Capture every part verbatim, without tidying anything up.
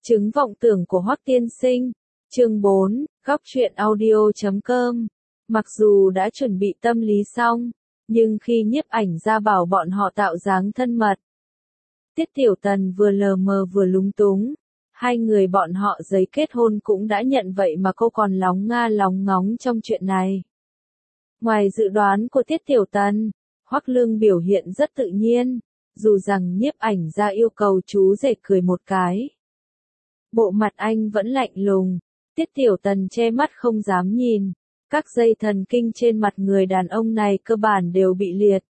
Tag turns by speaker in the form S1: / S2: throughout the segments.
S1: Chứng vọng tưởng của Hoắc tiên sinh. Chương bốn, góc truyện audio chấm com. Mặc dù đã chuẩn bị tâm lý xong, nhưng khi nhiếp ảnh ra bảo bọn họ tạo dáng thân mật, Tiết Tiểu Tần vừa lờ mờ vừa lúng túng. Hai người bọn họ giấy kết hôn cũng đã nhận vậy mà cô còn lóng nga lóng ngóng trong chuyện này. Ngoài dự đoán của Tiết Tiểu Tần, Hoắc Lương biểu hiện rất tự nhiên, dù rằng nhiếp ảnh ra yêu cầu chú rể cười một cái. Bộ mặt anh vẫn lạnh lùng, Tiết Tiểu Tần che mắt không dám nhìn, các dây thần kinh trên mặt người đàn ông này cơ bản đều bị liệt.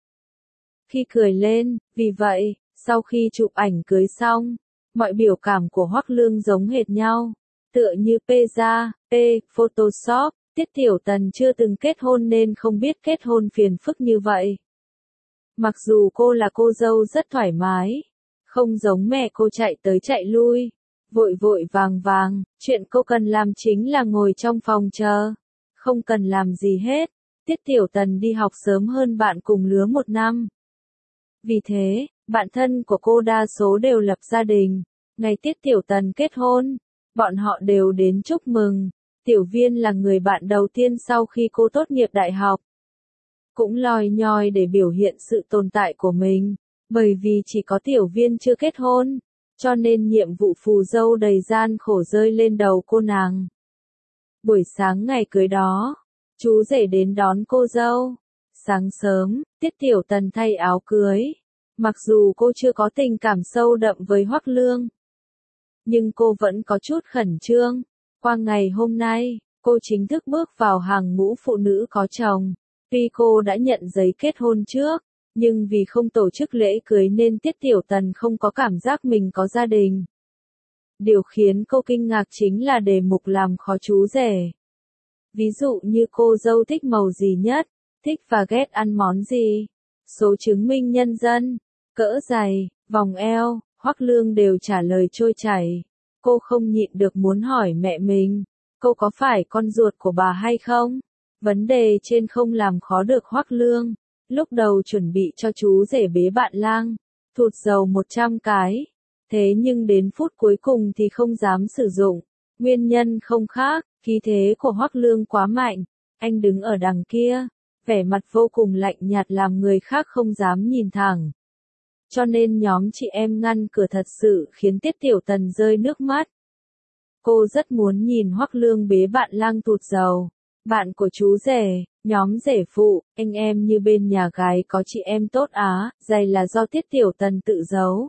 S1: Khi cười lên, vì vậy, sau khi chụp ảnh cưới xong, mọi biểu cảm của Hoắc Lương giống hệt nhau, tựa như Peza, P, Photoshop. Tiết Tiểu Tần chưa từng kết hôn nên không biết kết hôn phiền phức như vậy. Mặc dù cô là cô dâu rất thoải mái, không giống mẹ cô chạy tới chạy lui, vội vội vàng vàng, chuyện cô cần làm chính là ngồi trong phòng chờ, không cần làm gì hết. Tiết Tiểu Tần đi học sớm hơn bạn cùng lứa một năm. Vì thế, bạn thân của cô đa số đều lập gia đình. Ngày Tiết Tiểu Tần kết hôn, bọn họ đều đến chúc mừng. Tiểu Viên là người bạn đầu tiên sau khi cô tốt nghiệp đại học. Cũng lòi nhòi để biểu hiện sự tồn tại của mình, bởi vì chỉ có Tiểu Viên chưa kết hôn, cho nên nhiệm vụ phù dâu đầy gian khổ rơi lên đầu cô nàng. Buổi sáng ngày cưới đó, chú rể đến đón cô dâu. Sáng sớm, Tiết Tiểu Tần thay áo cưới. Mặc dù cô chưa có tình cảm sâu đậm với Hoắc Lương, nhưng cô vẫn có chút khẩn trương. Qua ngày hôm nay, cô chính thức bước vào hàng ngũ phụ nữ có chồng. Tuy cô đã nhận giấy kết hôn trước, nhưng vì không tổ chức lễ cưới nên Tiết Tiểu Tần không có cảm giác mình có gia đình. Điều khiến cô kinh ngạc chính là đề mục làm khó chú rể. Ví dụ như cô dâu thích màu gì nhất, thích và ghét ăn món gì, số chứng minh nhân dân, cỡ giày, vòng eo, Hoắc Lương đều trả lời trôi chảy. Cô không nhịn được muốn hỏi mẹ mình, cô có phải con ruột của bà hay không? Vấn đề trên không làm khó được Hoắc Lương. Lúc đầu chuẩn bị cho chú rể bế bạn lang, thụt dầu một trăm cái. Thế nhưng đến phút cuối cùng thì không dám sử dụng. Nguyên nhân không khác, khí thế của Hoắc Lương quá mạnh. Anh đứng ở đằng kia, vẻ mặt vô cùng lạnh nhạt làm người khác không dám nhìn thẳng. Cho nên nhóm chị em ngăn cửa thật sự khiến Tiết Tiểu Tần rơi nước mắt. Cô rất muốn nhìn Hoắc Lương bế bạn lang tụt dầu. Bạn của chú rể, nhóm rể phụ, anh em như bên nhà gái có chị em tốt á, giày là do Tiết Tiểu Tần tự giấu.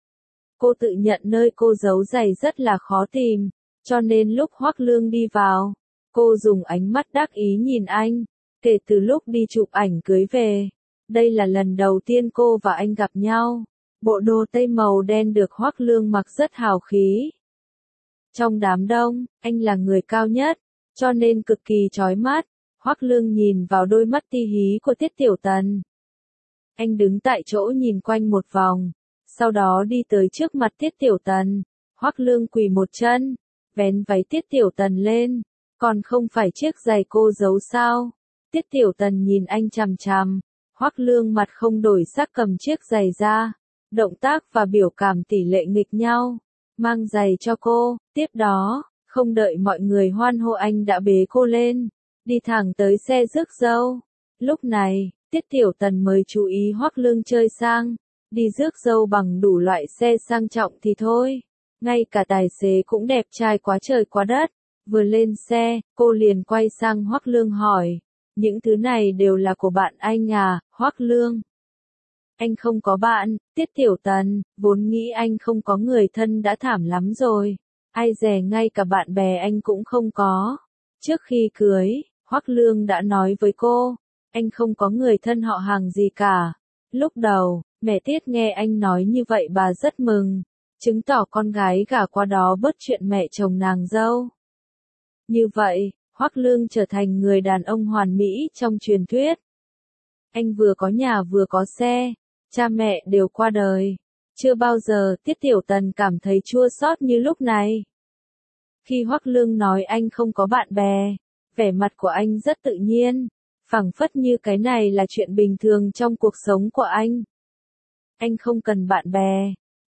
S1: Cô tự nhận nơi cô giấu giày rất là khó tìm, cho nên lúc Hoắc Lương đi vào, cô dùng ánh mắt đắc ý nhìn anh. Kể từ lúc đi chụp ảnh cưới về, đây là lần đầu tiên cô và anh gặp nhau. Bộ đồ tây màu đen được Hoắc Lương mặc rất hào khí. Trong đám đông, anh là người cao nhất, cho nên cực kỳ chói mắt. Hoắc Lương nhìn vào đôi mắt ti hí của Tiết Tiểu Tần. Anh đứng tại chỗ nhìn quanh một vòng, sau đó đi tới trước mặt Tiết Tiểu Tần. Hoắc Lương quỳ một chân, vén váy Tiết Tiểu Tần lên, còn không phải chiếc giày cô giấu sao? Tiết Tiểu Tần nhìn anh chằm chằm. Hoắc Lương mặt không đổi sắc cầm chiếc giày ra, động tác và biểu cảm tỷ lệ nghịch nhau, mang giày cho cô. Tiếp đó, không đợi mọi người hoan hô anh đã bế cô lên, đi thẳng tới xe rước dâu. Lúc này, Tiết Tiểu Tần mới chú ý Hoắc Lương chơi sang, đi rước dâu bằng đủ loại xe sang trọng thì thôi, ngay cả tài xế cũng đẹp trai quá trời quá đất. Vừa lên xe, cô liền quay sang Hoắc Lương hỏi, những thứ này đều là của bạn anh à? Hoắc Lương: Anh không có bạn. Tiết Tiểu Tần: Vốn nghĩ anh không có người thân đã thảm lắm rồi, ai dè ngay cả bạn bè anh cũng không có. Trước khi cưới, Hoắc Lương đã nói với cô, anh không có người thân họ hàng gì cả. Lúc đầu, mẹ Tiết nghe anh nói như vậy bà rất mừng, chứng tỏ con gái gả qua đó bớt chuyện mẹ chồng nàng dâu. Như vậy, Hoắc Lương trở thành người đàn ông hoàn mỹ trong truyền thuyết. Anh vừa có nhà vừa có xe, cha mẹ đều qua đời. Chưa bao giờ Tiết Tiểu Tần cảm thấy chua xót như lúc này. Khi Hoắc Lương nói anh không có bạn bè, vẻ mặt của anh rất tự nhiên, phảng phất như cái này là chuyện bình thường trong cuộc sống của anh. Anh không cần bạn bè,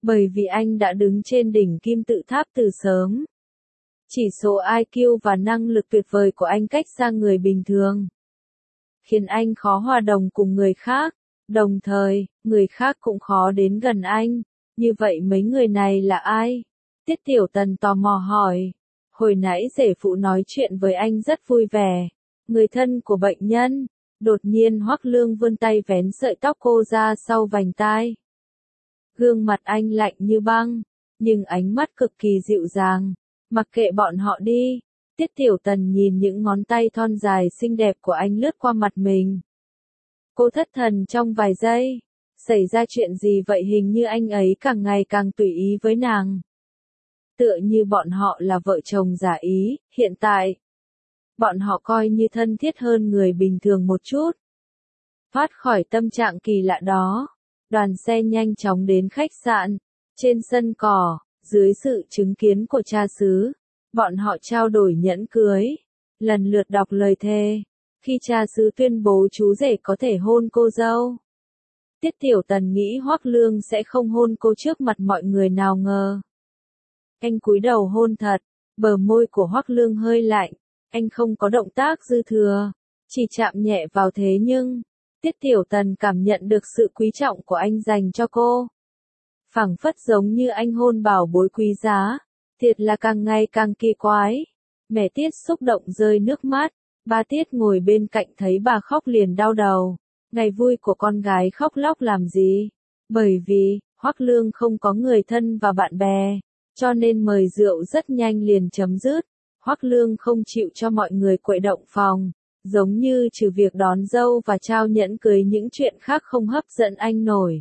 S1: Bởi vì anh đã đứng trên đỉnh kim tự tháp từ sớm. Chỉ số i kiu và năng lực tuyệt vời của anh cách xa người bình thường, khiến anh khó hòa đồng cùng người khác, đồng thời, người khác cũng khó đến gần anh. Như vậy mấy người này là ai? Tiết Tiểu Tần tò mò hỏi. Hồi nãy rể phụ nói chuyện với anh rất vui vẻ. Người thân của bệnh nhân. Đột nhiên Hoắc Lương vươn tay vén sợi tóc cô ra sau vành tai. Gương mặt anh lạnh như băng, nhưng ánh mắt cực kỳ dịu dàng. Mặc kệ bọn họ đi. Tiết Tiểu Tần nhìn những ngón tay thon dài xinh đẹp của anh lướt qua mặt mình. Cô thất thần trong vài giây. Xảy ra chuyện gì vậy, hình như anh ấy càng ngày càng tùy ý với nàng. Tựa như bọn họ là vợ chồng giả ý, hiện tại. Bọn họ coi như thân thiết hơn người bình thường một chút. Thoát khỏi tâm trạng kỳ lạ đó, đoàn xe nhanh chóng đến khách sạn. Trên sân cỏ, dưới sự chứng kiến của cha xứ, bọn họ trao đổi nhẫn cưới, lần lượt đọc lời thề. Khi cha xứ tuyên bố chú rể có thể hôn cô dâu, Tiết Tiểu Tần nghĩ Hoắc Lương sẽ không hôn cô trước mặt mọi người, nào ngờ. Anh cúi đầu hôn thật, bờ môi của Hoắc Lương hơi lạnh, anh không có động tác dư thừa, chỉ chạm nhẹ vào thế nhưng, Tiết Tiểu Tần cảm nhận được sự quý trọng của anh dành cho cô. Phảng phất giống như anh hôn bảo bối quý giá, thiệt là càng ngày càng kỳ quái. Mẹ Tiết xúc động rơi nước mắt, ba Tiết ngồi bên cạnh thấy bà khóc liền đau đầu. Ngày vui của con gái khóc lóc làm gì? Bởi vì, Hoắc Lương không có người thân và bạn bè, cho nên mời rượu rất nhanh liền chấm dứt. Hoắc Lương không chịu cho mọi người quậy động phòng, giống như trừ việc đón dâu và trao nhẫn cưới những chuyện khác không hấp dẫn anh nổi.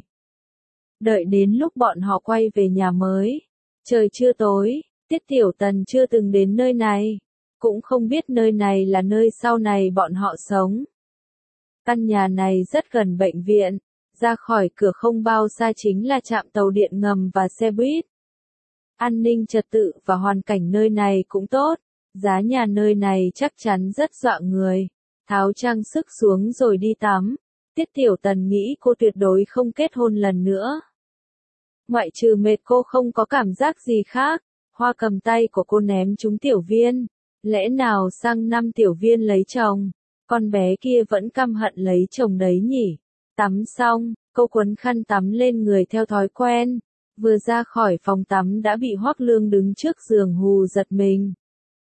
S1: Đợi đến lúc bọn họ quay về nhà mới, trời chưa tối, Tiết Tiểu Tần chưa từng đến nơi này, cũng không biết nơi này là nơi sau này bọn họ sống. Căn nhà này rất gần bệnh viện, ra khỏi cửa không bao xa chính là trạm tàu điện ngầm và xe buýt. An ninh trật tự và hoàn cảnh nơi này cũng tốt, giá nhà nơi này chắc chắn rất dọa người. Tháo trang sức xuống rồi đi tắm, Tiết Tiểu Tần nghĩ cô tuyệt đối không kết hôn lần nữa. Ngoại trừ mệt cô không có cảm giác gì khác. Hoa cầm tay của cô ném trúng Tiểu Viên. Lẽ nào sang năm Tiểu Viên lấy chồng, con bé kia vẫn căm hận lấy chồng đấy nhỉ? Tắm xong, cô quấn khăn tắm lên người theo thói quen. Vừa ra khỏi phòng tắm đã bị Hoắc Lương đứng trước giường hù giật mình.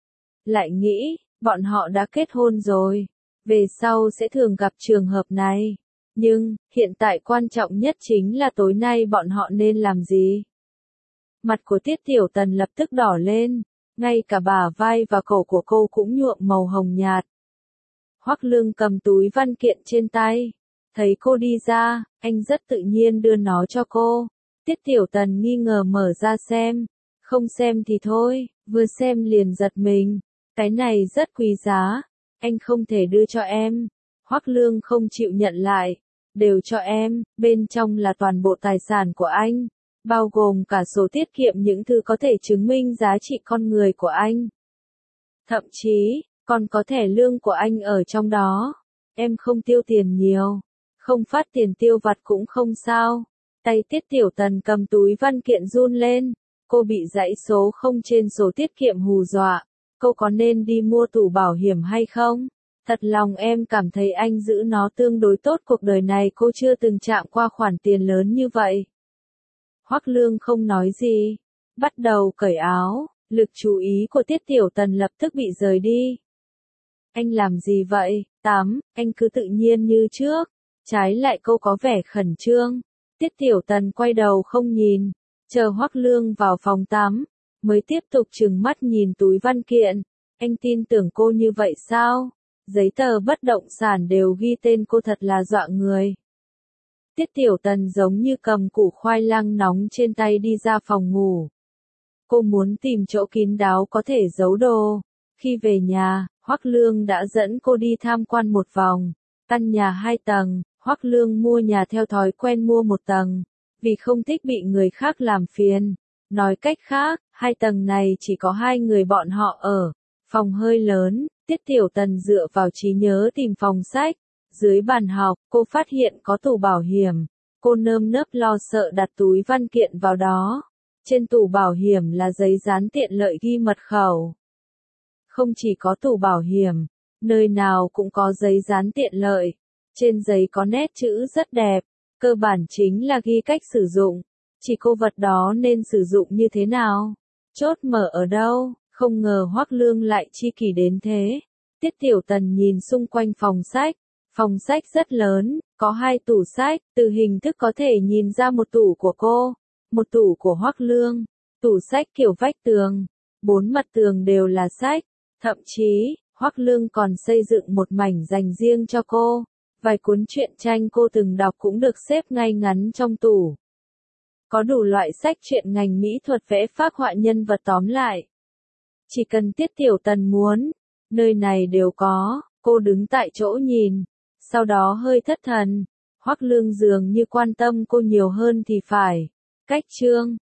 S1: Lại nghĩ, bọn họ đã kết hôn rồi, về sau sẽ thường gặp trường hợp này. Nhưng, hiện tại quan trọng nhất chính là tối nay bọn họ nên làm gì? Mặt của Tiết Tiểu Tần lập tức đỏ lên, ngay cả bả vai và cổ của cô cũng nhuộm màu hồng nhạt. Hoắc Lương cầm túi văn kiện trên tay, thấy cô đi ra, anh rất tự nhiên đưa nó cho cô. Tiết Tiểu Tần nghi ngờ mở ra xem, không xem thì thôi, vừa xem liền giật mình, cái này rất quý giá, anh không thể đưa cho em. Hoắc Lương không chịu nhận lại, đều cho em, bên trong là toàn bộ tài sản của anh, bao gồm cả sổ tiết kiệm, những thứ có thể chứng minh giá trị con người của anh. Thậm chí, còn có thẻ lương của anh ở trong đó. Em không tiêu tiền nhiều, không phát tiền tiêu vặt cũng không sao. Tay Tiết Tiểu Tần cầm túi văn kiện run lên, cô bị dãy số không trên sổ tiết kiệm hù dọa. Cô có nên đi mua tủ bảo hiểm hay không? Thật lòng em cảm thấy anh giữ nó tương đối tốt, cuộc đời này cô chưa từng chạm qua khoản tiền lớn như vậy. Hoắc Lương không nói gì, bắt đầu cởi áo, lực chú ý của Tiết Tiểu Tần lập tức bị rời đi. Anh làm gì vậy? Tắm, anh cứ tự nhiên như trước. Trái lại cô có vẻ khẩn trương. Tiết Tiểu Tần quay đầu không nhìn, chờ Hoắc Lương vào phòng tắm, mới tiếp tục trừng mắt nhìn túi văn kiện. Anh tin tưởng cô như vậy sao? Giấy tờ bất động sản đều ghi tên cô, thật là dọa người. Tiết Tiểu Tần giống như cầm củ khoai lang nóng trên tay đi ra phòng ngủ. Cô muốn tìm chỗ kín đáo có thể giấu đồ. Khi về nhà, Hoắc Lương đã dẫn cô đi tham quan một vòng. Căn nhà hai tầng, Hoắc Lương mua nhà theo thói quen mua một tầng, vì không thích bị người khác làm phiền. Nói cách khác, hai tầng này chỉ có hai người bọn họ ở. Phòng hơi lớn, Tiết Tiểu Tần dựa vào trí nhớ tìm phòng sách. Dưới bàn học, cô phát hiện có tủ bảo hiểm. Cô nơm nớp lo sợ đặt túi văn kiện vào đó. Trên tủ bảo hiểm là giấy dán tiện lợi ghi mật khẩu. Không chỉ có tủ bảo hiểm, nơi nào cũng có giấy dán tiện lợi. Trên giấy có nét chữ rất đẹp, cơ bản chính là ghi cách sử dụng. Chỉ cô vật đó nên sử dụng như thế nào? Chốt mở ở đâu? Không ngờ Hoắc Lương lại chi kỷ đến thế. Tiết Tiểu Tần nhìn xung quanh phòng sách. Phòng sách rất lớn, có hai tủ sách, từ hình thức có thể nhìn ra một tủ của cô, một tủ của Hoắc Lương. Tủ sách kiểu vách tường, bốn mặt tường đều là sách, thậm chí, Hoắc Lương còn xây dựng một mảnh dành riêng cho cô. Vài cuốn truyện tranh cô từng đọc cũng được xếp ngay ngắn trong tủ. Có đủ loại sách truyện ngành mỹ thuật vẽ phác họa nhân vật tóm lại. Chỉ cần Tiết Tiểu Tần muốn, nơi này đều có. Cô đứng tại chỗ nhìn, sau đó hơi thất thần. Hoắc Lương dường như quan tâm cô nhiều hơn thì phải. Cách chương